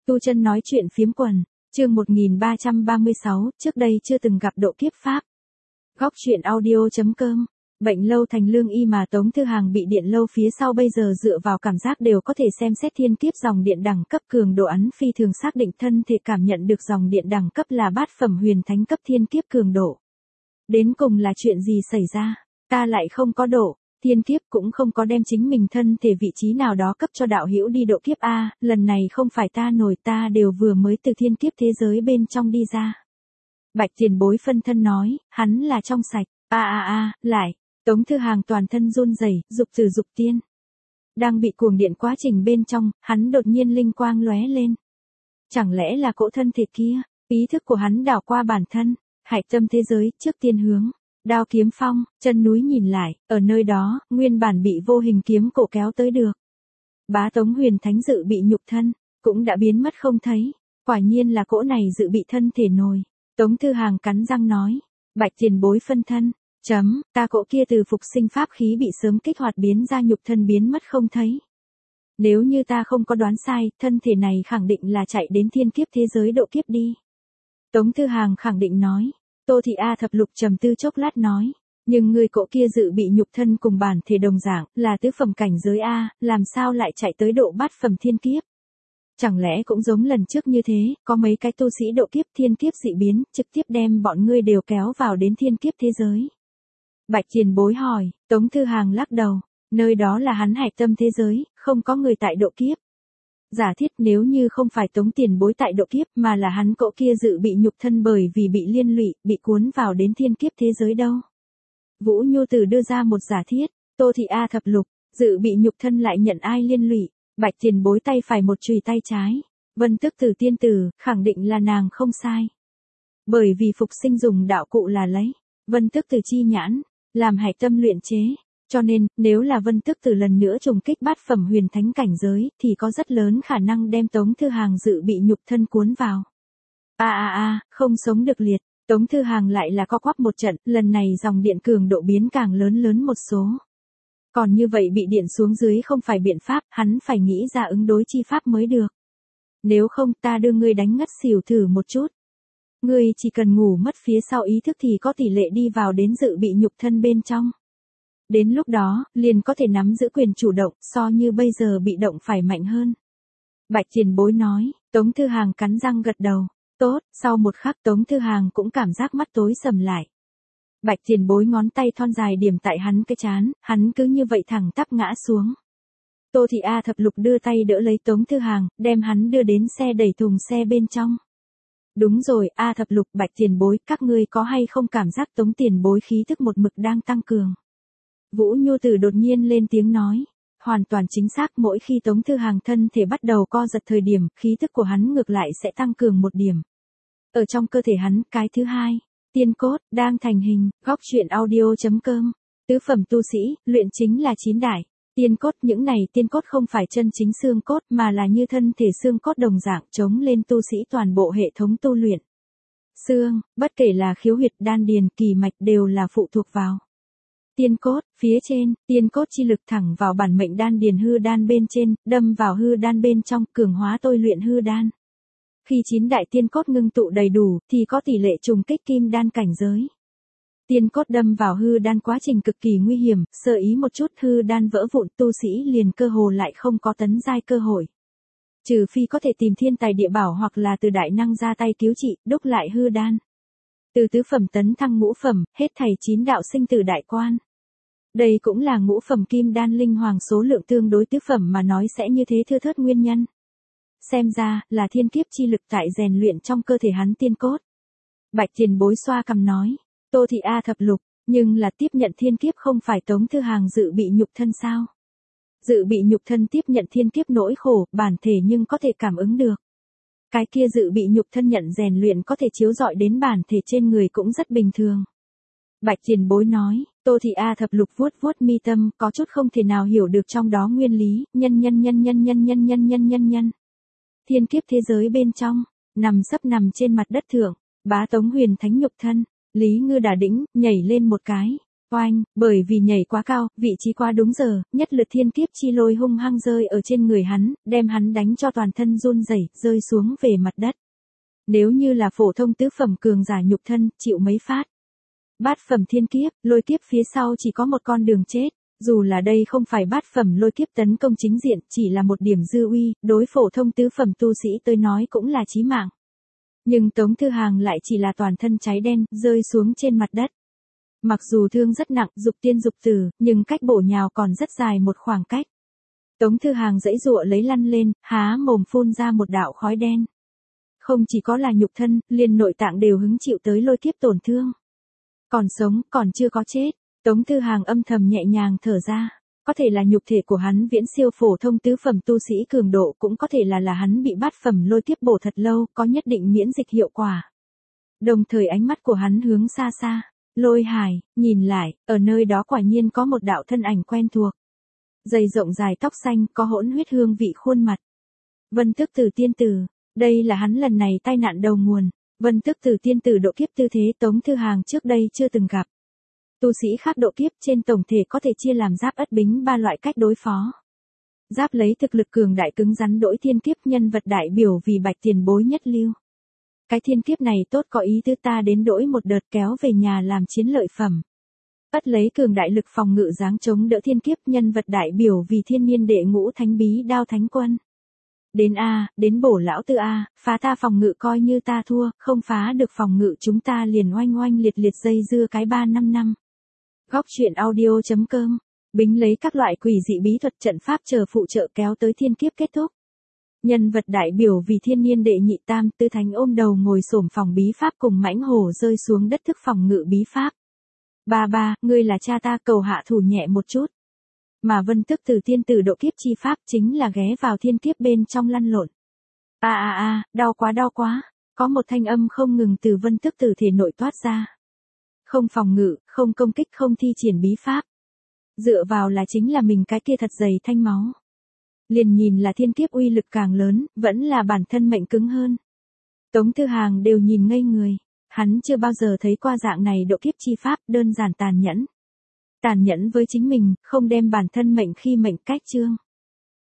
Tu Chân nói chuyện phiếm quần, chương 1336, trước đây chưa từng gặp độ kiếp pháp. Góc truyện audio.com. Bệnh lâu thành lương y mà Tống Thư Hàng bị điện lâu phía sau bây giờ dựa vào cảm giác đều có thể xem xét thiên kiếp dòng điện đẳng cấp cường độ ấn phi thường xác định thân thể cảm nhận được dòng điện đẳng cấp là bát phẩm huyền thánh cấp thiên kiếp cường độ. Đến cùng là chuyện gì xảy ra? Ta lại không có độ thiên kiếp, cũng không có đem chính mình thân thể vị trí nào đó cấp cho đạo hữu đi độ kiếp a, lần này không phải ta nổi, ta đều vừa mới từ thiên kiếp thế giới bên trong đi ra. Bạch tiền bối phân thân nói, hắn là trong sạch. Lại. Tống Thư Hàng toàn thân run rẩy, dục từ dục tiên. Đang bị cuồng điện quá trình bên trong, hắn đột nhiên linh quang lóe lên. Chẳng lẽ là cỗ thân thể kia? Ý thức của hắn đảo qua bản thân, hạch tâm thế giới, trước tiên hướng Đao Kiếm Phong, chân núi nhìn lại, ở nơi đó, nguyên bản bị vô hình kiếm cổ kéo tới được. Bá Tống huyền thánh dự bị nhục thân, cũng đã biến mất không thấy, quả nhiên là cỗ này dự bị thân thể nồi. Tống Thư Hàng cắn răng nói, Bạch tiền bối phân thân, ta cỗ kia từ phục sinh pháp khí bị sớm kích hoạt biến ra nhục thân biến mất không thấy. Nếu như ta không có đoán sai, thân thể này khẳng định là chạy đến thiên kiếp thế giới độ kiếp đi. Tống Thư Hàng khẳng định nói. Tô Thị A Thập Lục trầm tư chốc lát nói, nhưng người cỗ kia dự bị nhục thân cùng bản thể đồng dạng, là tứ phẩm cảnh giới A, làm sao lại chạy tới độ bát phẩm thiên kiếp? Chẳng lẽ cũng giống lần trước như thế, có mấy cái tu sĩ độ kiếp thiên kiếp dị biến, trực tiếp đem bọn ngươi đều kéo vào đến thiên kiếp thế giới? Bạch tiền bối hỏi, Tống Thư Hàng lắc đầu, nơi đó là hắn hạch tâm thế giới, không có người tại độ kiếp. Giả thiết nếu như không phải Tống tiền bối tại độ kiếp mà là hắn cỗ kia dự bị nhục thân bởi vì bị liên lụy, bị cuốn vào đến thiên kiếp thế giới đâu. Vũ Nhu Tử đưa ra một giả thiết, Tô Thị A Thập Lục, dự bị nhục thân lại nhận ai liên lụy? Bạch tiền bối tay phải một chùy tay trái. Vân Tức Tử tiên tử, khẳng định là nàng không sai. Bởi vì phục sinh dùng đạo cụ là lấy Vân Tức Tử chi nhãn, làm hạch tâm luyện chế. Cho nên, nếu là Vân Tức Tử lần nữa trùng kích bát phẩm huyền thánh cảnh giới, thì có rất lớn khả năng đem Tống Thư Hàng dự bị nhục thân cuốn vào. Không sống được liệt, Tống Thư Hàng lại là co quắp một trận, lần này dòng điện cường độ biến càng lớn một số. Còn như vậy bị điện xuống dưới không phải biện pháp, hắn phải nghĩ ra ứng đối chi pháp mới được. Nếu không ta đưa ngươi đánh ngất xỉu thử một chút. Ngươi chỉ cần ngủ mất phía sau ý thức thì có tỷ lệ đi vào đến dự bị nhục thân bên trong. Đến lúc đó, liền có thể nắm giữ quyền chủ động, so như bây giờ bị động phải mạnh hơn. Bạch tiền bối nói, Tống Thư Hàng cắn răng gật đầu. Tốt, sau một khắc Tống Thư Hàng cũng cảm giác mắt tối sầm lại. Bạch tiền bối ngón tay thon dài điểm tại hắn cái trán, hắn cứ như vậy thẳng tắp ngã xuống. Tô Thị A Thập Lục đưa tay đỡ lấy Tống Thư Hàng, đem hắn đưa đến xe đẩy thùng xe bên trong. Đúng rồi, A Thập Lục, Bạch tiền bối, các ngươi có hay không cảm giác Tống tiền bối khí tức một mực đang tăng cường? Vũ Nhu Tử đột nhiên lên tiếng nói, hoàn toàn chính xác, mỗi khi Tống Thư Hàng thân thể bắt đầu co giật thời điểm, khí tức của hắn ngược lại sẽ tăng cường một điểm. Ở trong cơ thể hắn, cái thứ hai, tiên cốt, đang thành hình. Góc truyện audio.com. Tứ phẩm tu sĩ, luyện chính là 9 đại tiên cốt, những này tiên cốt không phải chân chính xương cốt mà là như thân thể xương cốt đồng dạng chống lên tu sĩ toàn bộ hệ thống tu luyện. Xương, bất kể là khiếu huyệt, đan điền, kỳ mạch đều là phụ thuộc vào tiên cốt, phía trên, tiên cốt chi lực thẳng vào bản mệnh đan điền hư đan bên trên, đâm vào hư đan bên trong, cường hóa tôi luyện hư đan. Khi 9 đại tiên cốt ngưng tụ đầy đủ, thì có tỷ lệ trùng kích kim đan cảnh giới. Tiên cốt đâm vào hư đan quá trình cực kỳ nguy hiểm, sơ ý một chút hư đan vỡ vụn, tu sĩ liền cơ hồ lại không có tấn giai cơ hội. Trừ phi có thể tìm thiên tài địa bảo hoặc là từ đại năng ra tay cứu trị, đúc lại hư đan. Từ tứ phẩm tấn thăng ngũ phẩm, hết thảy 9 đạo sinh tử đại quan. Đây cũng là ngũ phẩm kim đan linh hoàng số lượng tương đối tứ phẩm mà nói sẽ như thế thưa thớt nguyên nhân. Xem ra, là thiên kiếp chi lực tại rèn luyện trong cơ thể hắn tiên cốt. Bạch tiền bối xoa cằm nói, Tô Thị A Thập Lục, nhưng là tiếp nhận thiên kiếp không phải Tống Thư Hàng dự bị nhục thân sao? Dự bị nhục thân tiếp nhận thiên kiếp nỗi khổ, bản thể nhưng có thể cảm ứng được. Cái kia dự bị nhục thân nhận rèn luyện có thể chiếu rọi đến bản thể trên người cũng rất bình thường. Bạch tiền bối nói, Tô Thị A Thập Lục vuốt vuốt mi tâm, có chút không thể nào hiểu được trong đó nguyên lý, nhân. Thiên kiếp thế giới bên trong, nằm trên mặt đất thượng, Bá Tống huyền thánh nhục thân, Lý Ngư đả đĩnh, nhảy lên một cái, Oanh, bởi vì nhảy quá cao, vị trí quá đúng giờ, nhất lực thiên kiếp chi lôi hung hăng rơi ở trên người hắn, đem hắn đánh cho toàn thân run rẩy, rơi xuống về mặt đất. Nếu như là phổ thông tứ phẩm cường giả nhục thân, chịu mấy phát. Bát phẩm thiên kiếp, lôi kiếp phía sau chỉ có một con đường chết. Dù là đây không phải bát phẩm lôi kiếp tấn công chính diện, chỉ là một điểm dư uy, đối phổ thông tứ phẩm tu sĩ tới nói cũng là chí mạng. Nhưng Tống Thư Hàng lại chỉ là toàn thân cháy đen, rơi xuống trên mặt đất. Mặc dù thương rất nặng, dục tiên dục tử, nhưng cách bổ nhào còn rất dài một khoảng cách. Tống Thư Hàng giãy giụa lấy lăn lên, há mồm phun ra một đạo khói đen. Không chỉ có là nhục thân, liền nội tạng đều hứng chịu tới lôi kiếp tổn thương. Còn sống, còn chưa có chết. Tống Thư Hàng âm thầm nhẹ nhàng thở ra. Có thể là nhục thể của hắn viễn siêu phổ thông tứ phẩm tu sĩ cường độ, cũng có thể là hắn bị bát phẩm lôi kiếp bổ thật lâu, có nhất định miễn dịch hiệu quả. Đồng thời ánh mắt của hắn hướng xa xa. Lôi Hải, nhìn lại, ở nơi đó quả nhiên có một đạo thân ảnh quen thuộc. Dày rộng dài tóc xanh, có hỗn huyết hương vị khuôn mặt. Vân Tước Tử tiên tử, đây là hắn lần này tai nạn đầu nguồn. Vân Tước Tử tiên tử độ kiếp tư thế Tống Thư Hàng trước đây chưa từng gặp. Tu sĩ khác độ kiếp trên tổng thể có thể chia làm giáp ất bính 3 loại cách đối phó. Giáp lấy thực lực cường đại cứng rắn đỗi thiên kiếp, nhân vật đại biểu vì bạch tiền bối nhất lưu. Cái thiên kiếp này tốt có ý tứ ta đến đỗi một đợt kéo về nhà làm chiến lợi phẩm. Ất lấy cường đại lực phòng ngự dáng chống đỡ thiên kiếp, nhân vật đại biểu vì thiên niên đệ ngũ thánh bí đao thánh quân. Đến A, đến bổ lão tư A, phá ta phòng ngự coi như ta thua, không phá được phòng ngự chúng ta liền oanh oanh liệt liệt dây dưa cái 3-5 năm. Góc truyện audio.com, bính lấy các loại quỷ dị bí thuật trận pháp chờ phụ trợ kéo tới thiên kiếp kết thúc. Nhân vật đại biểu vì thiên niên đệ nhị tam tư thánh ôm đầu ngồi xổm phòng bí pháp cùng mãnh hổ rơi xuống đất thức phòng ngự bí pháp. Ba, ngươi là cha ta, cầu hạ thủ nhẹ một chút. Mà Vân Tước Tử tiên tử độ kiếp chi pháp chính là ghé vào thiên kiếp bên trong lăn lộn. Đau quá, có một thanh âm không ngừng từ Vân Tước Tử thể nội toát ra. Không phòng ngự, không công kích, không thi triển bí pháp. Dựa vào là chính là mình cái kia thật dày thanh máu. Liền nhìn là thiên kiếp uy lực càng lớn, vẫn là bản thân mệnh cứng hơn. Tống Thư Hàng đều nhìn ngây người, hắn chưa bao giờ thấy qua dạng này độ kiếp chi pháp, đơn giản tàn nhẫn. Tàn nhẫn với chính mình, không đem bản thân mệnh khi mệnh cách chương.